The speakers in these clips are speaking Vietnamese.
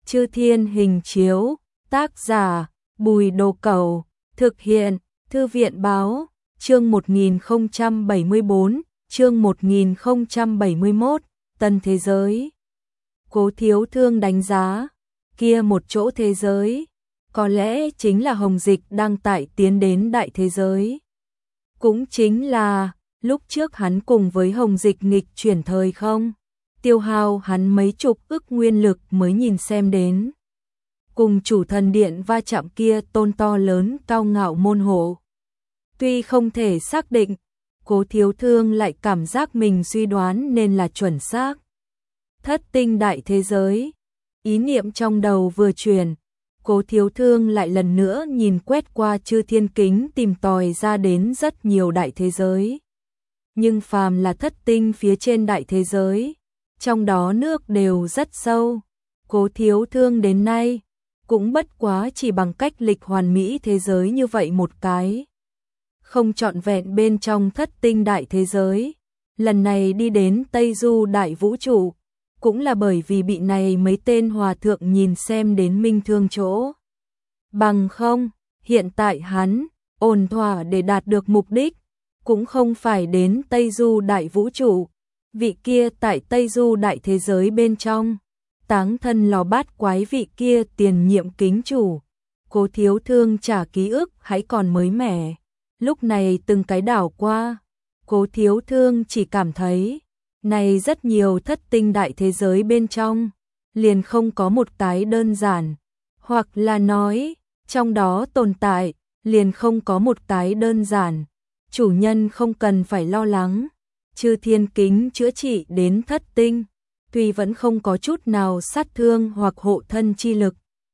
Chư Thiên Hình Chiếu, tác giả Bùi Đồ Cẩu, thực hiện Thư viện Báo, chương 1074, chương 1071, Tân Thế Giới. Cố Thiếu Thương đánh giá, kia một chỗ thế giới, có lẽ chính là Hồng Dịch đang tại tiến đến đại thế giới. Cũng chính là, lúc trước hắn cùng với Hồng Dịch nghịch chuyển thời không, tiêu hao hắn mấy chục ức nguyên lực mới nhìn xem đến. Cùng chủ thần điện va chạm kia tôn to lớn cao ngạo môn hộ. Tuy không thể xác định, Cố Thiếu Thương lại cảm giác mình suy đoán nên là chuẩn xác. Thất tinh đại thế giới, ý niệm trong đầu vừa chuyển, Cố Thiếu Thương lại lần nữa nhìn quét qua chư thiên kính tìm tòi ra đến rất nhiều đại thế giới. Nhưng phàm là thất tinh phía trên đại thế giới, trong đó nước đều rất sâu. Cố Thiếu Thương đến nay, cũng bất quá chỉ bằng cách lịch hoàn mỹ thế giới như vậy một cái. Không trọn vẹn bên trong thất tinh đại thế giới, lần này đi đến Tây Du đại vũ trụ, cũng là bởi vì bị này mấy tên hòa thượng nhìn xem đến minh thương chỗ. Bằng không, hiện tại hắn, ổn thỏa để đạt được mục đích, cũng không phải đến Tây Du đại vũ trụ, vị kia tại Tây Du đại thế giới bên trong, táng thân lò bát quái vị kia tiền nhiệm kính chủ. Cố Thiếu Thương trả ký ức hãy còn mới mẻ, lúc này từng cái đảo qua, Cố Thiếu Thương chỉ cảm thấy, này rất nhiều thất tinh đại thế giới bên trong, liền không có một cái đơn giản, hoặc là nói, trong đó tồn tại, liền không có một cái đơn giản, chủ nhân không cần phải lo lắng, chư thiên kính chữa trị đến thất tinh, tuy vẫn không có chút nào sát thương hoặc hộ thân chi lực.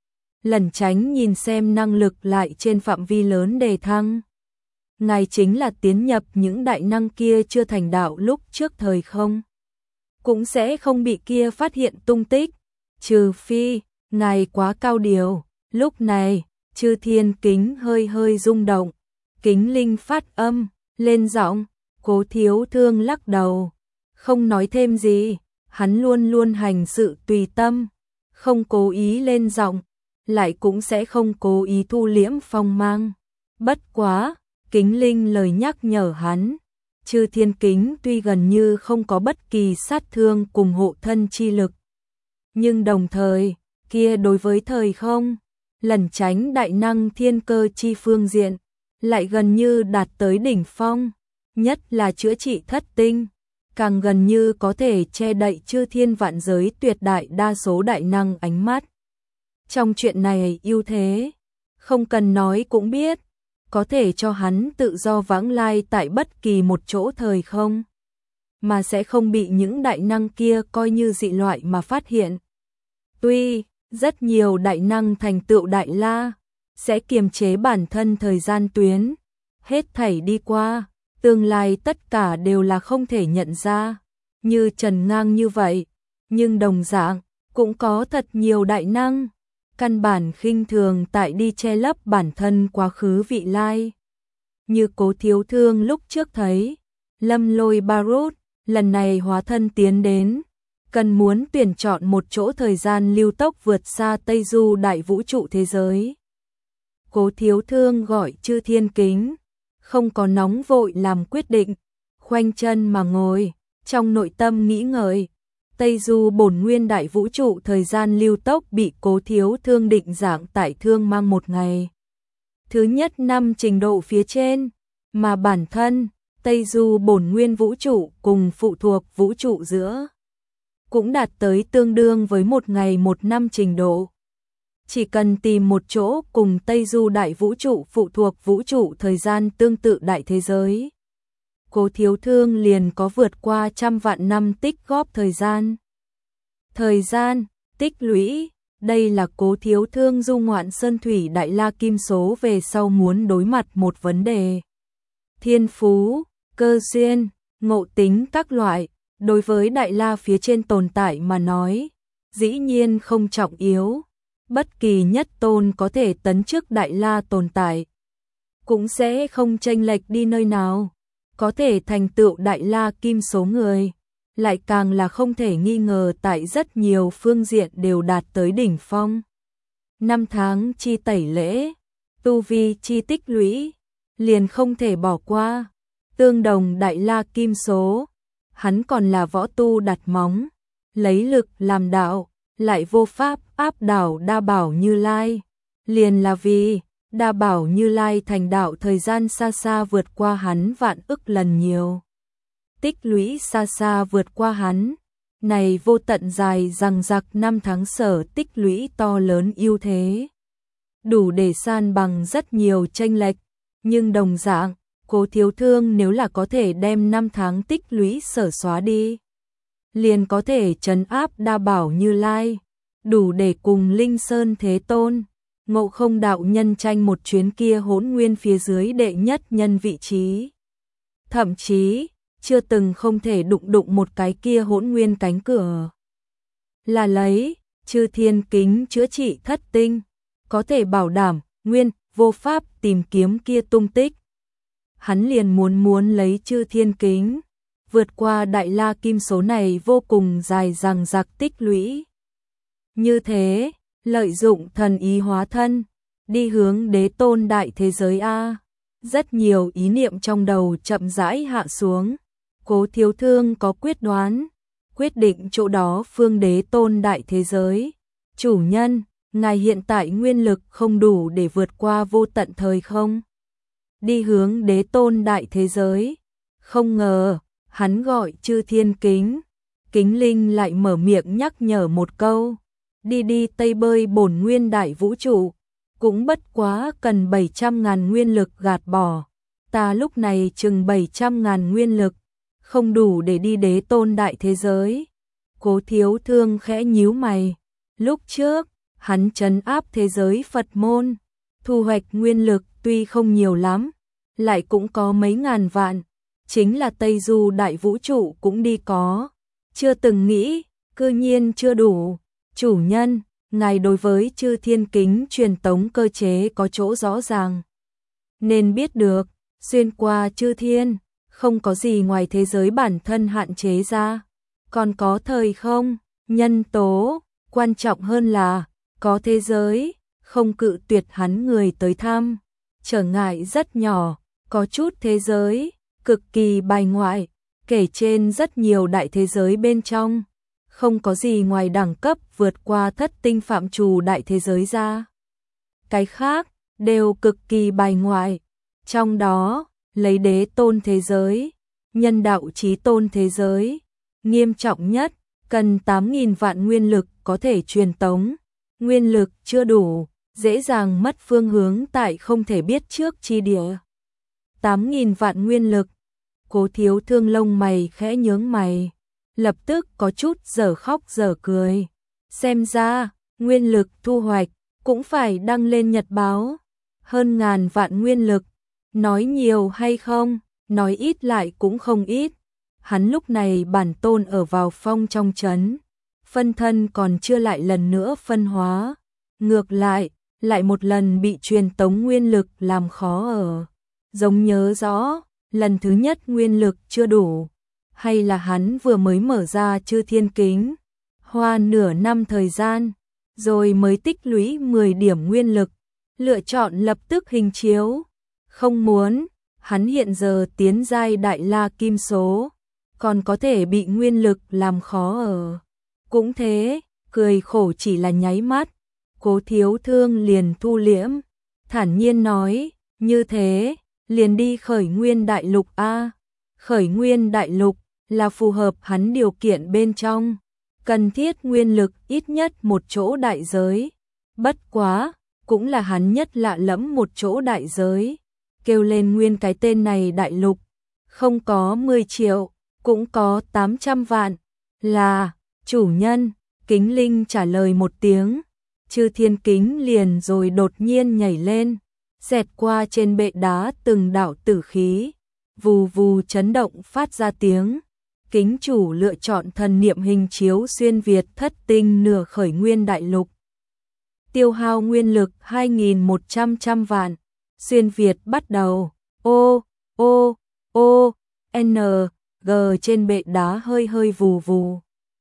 Lẩn tránh nhìn xem năng lực lại trên phạm vi lớn đề thăng. Ngài chính là tiến nhập những đại năng kia chưa thành đạo lúc trước thời không. Cũng sẽ không bị kia phát hiện tung tích, trừ phi, ngài quá cao điều. Lúc này, chư thiên kính hơi hơi rung động, kính linh phát âm, lên giọng, Cố Thiếu Thương lắc đầu, không nói thêm gì, hắn luôn luôn hành sự tùy tâm, không cố ý lên giọng, lại cũng sẽ không cố ý thu liễm phong mang. Bất quá, kính linh lời nhắc nhở hắn, chư thiên kính tuy gần như không có bất kỳ sát thương cùng hộ thân chi lực, nhưng đồng thời, kia đối với thời không, lẩn tránh đại năng thiên cơ chi phương diện, lại gần như đạt tới đỉnh phong, nhất là chữa trị thất tinh, càng gần như có thể che đậy chư thiên vạn giới tuyệt đại đa số đại năng ánh mắt. Trong chuyện này ưu thế, không cần nói cũng biết, có thể cho hắn tự do vãng lai tại bất kỳ một chỗ thời không, mà sẽ không bị những đại năng kia coi như dị loại mà phát hiện. Tuy, rất nhiều đại năng thành tựu đại la, sẽ kiềm chế bản thân thời gian tuyến, hết thảy đi qua, tương lai tất cả đều là không thể nhận ra, như Trần Ngang như vậy, nhưng đồng dạng, cũng có thật nhiều đại năng, căn bản khinh thường tại đi che lấp bản thân quá khứ vị lai. Như Cố Thiếu Thương lúc trước thấy, Lâm Lôi Barut, lần này hóa thân tiến đến, cần muốn tuyển chọn một chỗ thời gian lưu tốc vượt xa Tây Du đại vũ trụ thế giới. Cố Thiếu Thương gọi chư thiên kính, không có nóng vội làm quyết định, khoanh chân mà ngồi, trong nội tâm nghĩ ngợi. Tây Du bổn nguyên đại vũ trụ thời gian lưu tốc bị Cố Thiếu Thương định dạng tại thương mang một ngày. Thứ nhất 5 trình độ phía trên, mà bản thân, Tây Du bổn nguyên vũ trụ cùng phụ thuộc vũ trụ giữa, cũng đạt tới tương đương với một ngày 1 năm trình độ. Chỉ cần tìm một chỗ cùng Tây Du đại vũ trụ phụ thuộc vũ trụ thời gian tương tự đại thế giới, Cố Thiếu Thương liền có vượt qua 100 vạn năm tích góp thời gian. Thời gian, tích lũy, đây là Cố Thiếu Thương du ngoạn sơn thủy đại la kim số về sau muốn đối mặt một vấn đề. Thiên phú, cơ duyên, ngộ tính các loại, đối với đại la phía trên tồn tại mà nói, dĩ nhiên không trọng yếu. Bất kỳ nhất tôn có thể tấn chức đại la tồn tại, cũng sẽ không chênh lệch đi nơi nào. Có thể thành tựu đại la kim số người, lại càng là không thể nghi ngờ tại rất nhiều phương diện đều đạt tới đỉnh phong. 5 tháng chi tẩy lễ, tu vi chi tích lũy, liền không thể bỏ qua. Tương đồng đại la kim số, hắn còn là võ tu đặt móng, lấy lực làm đạo, lại vô pháp áp đảo Đa Bảo Như Lai. Liền là vì Đa Bảo Như Lai thành đạo thời gian xa xa vượt qua hắn vạn ức lần nhiều. Tích lũy xa xa vượt qua hắn, này vô tận dài rằng giặc 5 tháng sở tích lũy to lớn ưu thế. Đủ để san bằng rất nhiều chênh lệch, nhưng đồng dạng, Cố Thiếu Thương nếu là có thể đem 5 tháng tích lũy sở xóa đi, liền có thể trấn áp Đa Bảo Như Lai, đủ để cùng Linh Sơn Thế Tôn, Ngộ Không đạo nhân tranh một chuyến kia Hỗn Nguyên phía dưới đệ nhất nhân vị trí. Thậm chí, chưa từng không thể đụng một cái kia Hỗn Nguyên cánh cửa. Là lấy Chư Thiên Kính chữa trị thất tinh, có thể bảo đảm nguyên vô pháp tìm kiếm kia tung tích. Hắn liền muốn lấy Chư Thiên Kính, vượt qua đại la kim số này vô cùng dài dằng dặc tích lũy. Như thế, lợi dụng thần ý hóa thân, đi hướng đế tôn đại thế giới A. Rất nhiều ý niệm trong đầu chậm rãi hạ xuống. Cố Thiếu Thương có quyết đoán, quyết định chỗ đó phương đế tôn đại thế giới. Chủ nhân, ngài hiện tại nguyên lực không đủ để vượt qua vô tận thời không? Đi hướng đế tôn đại thế giới. Không ngờ, hắn gọi Chư Thiên Kính. Kính Linh lại mở miệng nhắc nhở một câu. Đi tây bơi bổn nguyên đại vũ trụ. Cũng bất quá cần 700.000 nguyên lực gạt bỏ. Ta lúc này chừng 700.000 nguyên lực, không đủ để đi đế tôn đại thế giới. Cố Thiếu Thương khẽ nhíu mày. Lúc trước, hắn trấn áp thế giới Phật môn, thu hoạch nguyên lực tuy không nhiều lắm, lại cũng có mấy ngàn vạn, chính là Tây Du đại vũ trụ cũng đi có. Chưa từng nghĩ, cư nhiên chưa đủ. Chủ nhân, ngài đối với Chư Thiên Kính truyền tống cơ chế có chỗ rõ ràng. Nên biết được, xuyên qua chư thiên, không có gì ngoài thế giới bản thân hạn chế ra. Còn có thời không, nhân tố, quan trọng hơn là, có thế giới, không cự tuyệt hắn người tới thăm. Trở ngại rất nhỏ, có chút thế giới, cực kỳ bài ngoại, kể trên rất nhiều đại thế giới bên trong. Không có gì ngoài đẳng cấp vượt qua thất tinh phạm trù đại thế giới ra. Cái khác, đều cực kỳ bài ngoại. Trong đó, lấy đế tôn thế giới, nhân đạo chí tôn thế giới, nghiêm trọng nhất, cần 8.000 vạn nguyên lực có thể truyền tống. Nguyên lực chưa đủ, dễ dàng mất phương hướng tại không thể biết trước chi địa. 8.000 vạn nguyên lực, Cố Thiếu Thương lông mày khẽ nhướng mày, lập tức có chút dở khóc dở cười. Xem ra, nguyên lực thu hoạch, cũng phải đăng lên nhật báo. Hơn ngàn vạn nguyên lực, nói nhiều hay không, nói ít lại cũng không ít. Hắn lúc này bản tôn ở vào phong trong trấn, phân thân còn chưa lại lần nữa phân hóa. Ngược lại, lại một lần bị truyền tống nguyên lực làm khó ở. Giống nhớ rõ, lần thứ nhất nguyên lực chưa đủ, hay là hắn vừa mới mở ra Chư Thiên Kính, hoa nửa năm thời gian, rồi mới tích lũy 10 điểm nguyên lực, lựa chọn lập tức hình chiếu. Không muốn, hắn hiện giờ tiến giai đại la kim số, còn có thể bị nguyên lực làm khó ở. Cũng thế, cười khổ chỉ là nháy mắt, Cố Thiếu Thương liền thu liễm, thản nhiên nói, như thế, liền đi Khởi Nguyên Đại Lục A. Khởi Nguyên Đại Lục là phù hợp hắn điều kiện bên trong, cần thiết nguyên lực ít nhất một chỗ đại giới. Bất quá, cũng là hắn nhất lạ lẫm một chỗ đại giới. Kêu lên nguyên cái tên này đại lục, không có 10 triệu, cũng có 800 vạn. Là, chủ nhân, Kính Linh trả lời một tiếng. Chư Thiên Kính liền rồi đột nhiên nhảy lên, xẹt qua trên bệ đá từng đạo tử khí, vù vù chấn động phát ra tiếng. Kính chủ lựa chọn thần niệm hình chiếu xuyên Việt thất tinh nửa Khởi Nguyên Đại Lục. Tiêu hao nguyên lực 2.100 vạn. Xuyên Việt bắt đầu. N. gờ trên bệ đá hơi hơi vù vù.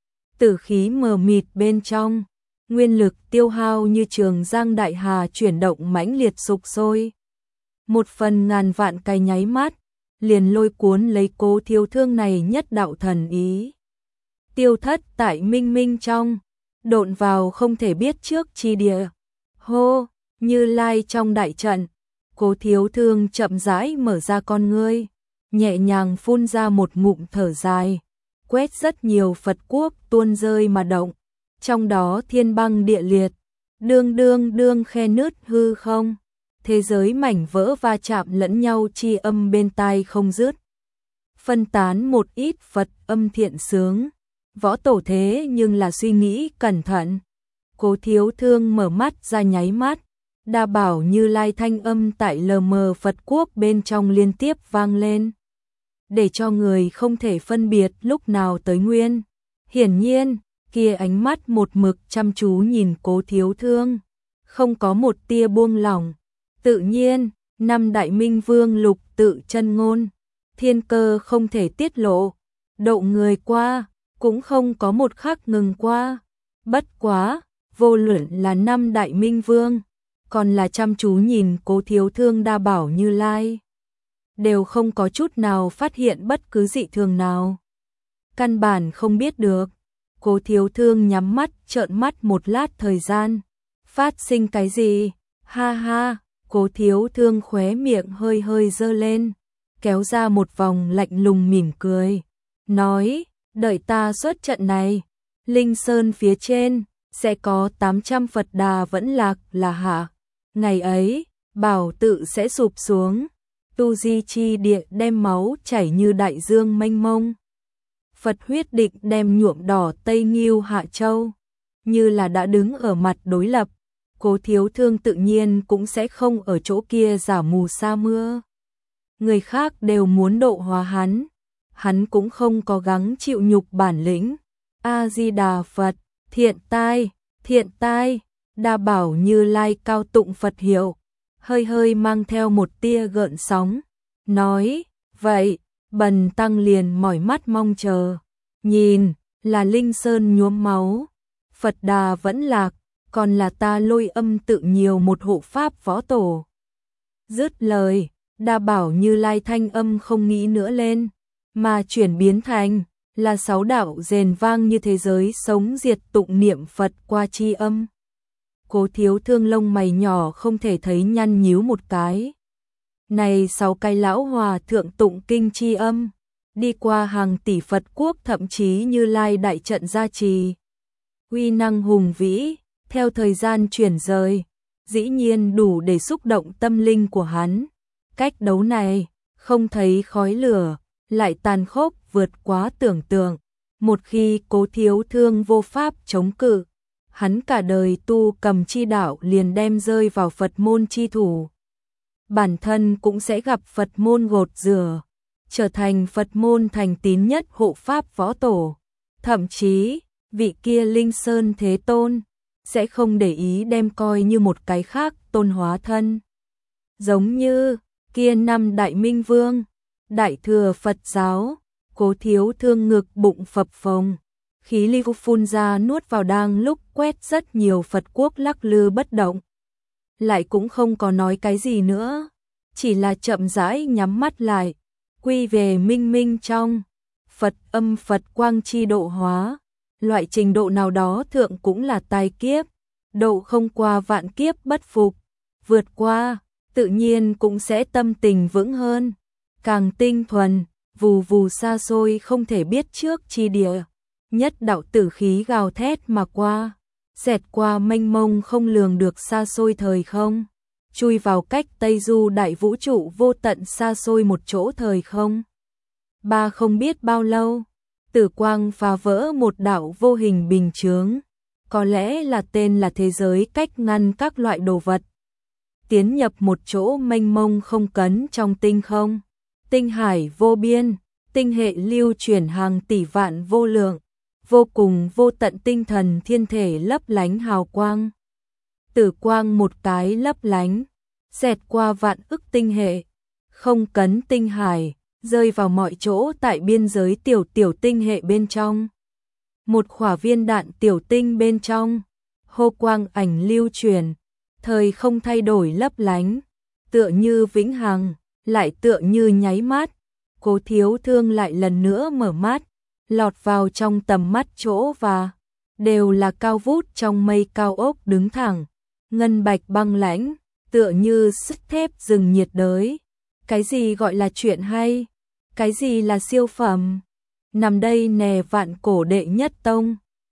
Tử khí mờ mịt bên trong, nguyên lực tiêu hao như trường giang đại hà chuyển động mãnh liệt sục sôi. Một phần ngàn vạn cái nháy mắt, liền lôi cuốn lấy Cố Thiếu Thương này nhất đạo thần ý. Tiêu thất tại minh minh trong, độn vào không thể biết trước chi địa. Hô, Như Lai trong đại trận, Cố Thiếu Thương chậm rãi mở ra con ngươi, nhẹ nhàng phun ra một ngụm thở dài, quét rất nhiều Phật quốc tuôn rơi mà động, trong đó thiên băng địa liệt, đương đương đương khe nứt hư không, thế giới mảnh vỡ va chạm lẫn nhau chi âm bên tai không dứt. Phân tán một ít Phật âm thiện sướng, võ tổ thế nhưng là suy nghĩ cẩn thận. Cố Thiếu Thương mở mắt ra nháy mắt, đa bảo Như Lai thanh âm tại lờ mờ Phật quốc bên trong liên tiếp vang lên, để cho người không thể phân biệt lúc nào tới nguyên. Hiển nhiên, kia ánh mắt một mực chăm chú nhìn Cố Thiếu Thương, không có một tia buông lỏng. Tự nhiên, năm đại minh vương lục tự chân ngôn, thiên cơ không thể tiết lộ, độ người qua, cũng không có một khắc ngừng qua. Bất quá, vô luận là năm đại minh vương, còn là chăm chú nhìn Cố Thiếu Thương đa bảo Như Lai, đều không có chút nào phát hiện bất cứ dị thường nào. Căn bản không biết được. Cố Thiếu Thương nhắm mắt trợn mắt một lát thời gian. Phát sinh cái gì? Ha ha, Cố Thiếu Thương khóe miệng hơi hơi giơ lên, kéo ra một vòng lạnh lùng mỉm cười, nói, đợi ta xuất trận này, Linh Sơn phía trên, sẽ có 800 Phật Đà vẫn lạc là hạ. Ngày ấy, bảo tự sẽ sụp xuống, tu di chi địa đem máu chảy như đại dương mênh mông. Phật huyết định đem nhuộm đỏ Tây Nghiêu Hạ Châu, như là đã đứng ở mặt đối lập. Cố Thiếu Thương tự nhiên cũng sẽ không ở chỗ kia giả mù sa mưa. Người khác đều muốn độ hóa hắn cũng không có gắng chịu nhục bản lĩnh. A-di-đà Phật, thiện tai, đa bảo Như Lai cao tụng Phật hiệu, hơi hơi mang theo một tia gợn sóng, nói, vậy, bần tăng liền mỏi mắt mong chờ, nhìn, là Linh Sơn nhuốm máu, Phật Đà vẫn lạc, còn là ta Lôi Âm tự nhiều một hộ pháp võ tổ. Dứt lời, đa bảo Như Lai thanh âm không nghĩ nữa lên, mà chuyển biến thành là 6 đạo rền vang như thế giới sống diệt tụng niệm Phật qua chi âm. Cố Thiếu Thương lông mày nhỏ không thể thấy nhăn nhíu một cái. Này 6 cái lão hòa thượng tụng kinh chi âm, đi qua hàng tỷ Phật quốc thậm chí Như Lai đại trận gia trì. Uy năng hùng vĩ, theo thời gian chuyển rời, dĩ nhiên đủ để xúc động tâm linh của hắn. Cách đấu này, không thấy khói lửa, lại tàn khốc vượt quá tưởng tượng. Một khi Cố Thiếu Thương vô pháp chống cự, hắn cả đời tu cầm chi đạo liền đem rơi vào Phật môn chi thủ. Bản thân cũng sẽ gặp Phật môn gột rửa, trở thành Phật môn thành tín nhất hộ pháp võ tổ. Thậm chí, vị kia Linh Sơn Thế Tôn sẽ không để ý đem coi như một cái khác tôn hóa thân. Giống như kia năm đại minh vương, đại thừa Phật giáo, Cố Thiếu Thương ngực bụng phập phồng, khí ly phun ra nuốt vào đang lúc quét rất nhiều Phật quốc lắc lư bất động. Lại cũng không có nói cái gì nữa, chỉ là chậm rãi nhắm mắt lại, quy về minh minh trong, Phật âm Phật quang chi độ hóa, loại trình độ nào đó thượng cũng là tai kiếp, độ không qua vạn kiếp bất phục, vượt qua, tự nhiên cũng sẽ tâm tình vững hơn, càng tinh thuần, vù vù xa xôi không thể biết trước chi địa. Nhất đạo tử khí gào thét mà qua, xẹt qua mênh mông không lường được xa xôi thời không, chui vào cách Tây Du đại vũ trụ vô tận xa xôi một chỗ thời không. Ba không biết bao lâu, tử quang phá vỡ một đạo vô hình bình chướng, có lẽ là tên là thế giới cách ngăn các loại đồ vật, tiến nhập một chỗ mênh mông không cấn trong tinh không, tinh hải vô biên, tinh hệ lưu chuyển hàng tỷ vạn vô lượng, vô cùng vô tận tinh thần thiên thể lấp lánh hào quang. Tử quang một cái lấp lánh, xẹt qua vạn ức tinh hệ, không cấn tinh hải, rơi vào mọi chỗ tại biên giới tiểu tiểu tinh hệ bên trong. Một khỏa viên đạn tiểu tinh bên trong, hô quang ảnh lưu truyền, thời không thay đổi lấp lánh, tựa như vĩnh hằng, lại tựa như nháy mắt. Cố Thiếu Thương lại lần nữa mở mắt, lọt vào trong tầm mắt chỗ và đều là cao vút trong mây cao ốc đứng thẳng, ngân bạch băng lãnh, tựa như sắt thép rừng nhiệt đới. Cái gì gọi là chuyện hay? Cái gì là siêu phẩm? Nằm đây nè vạn cổ đệ nhất tông.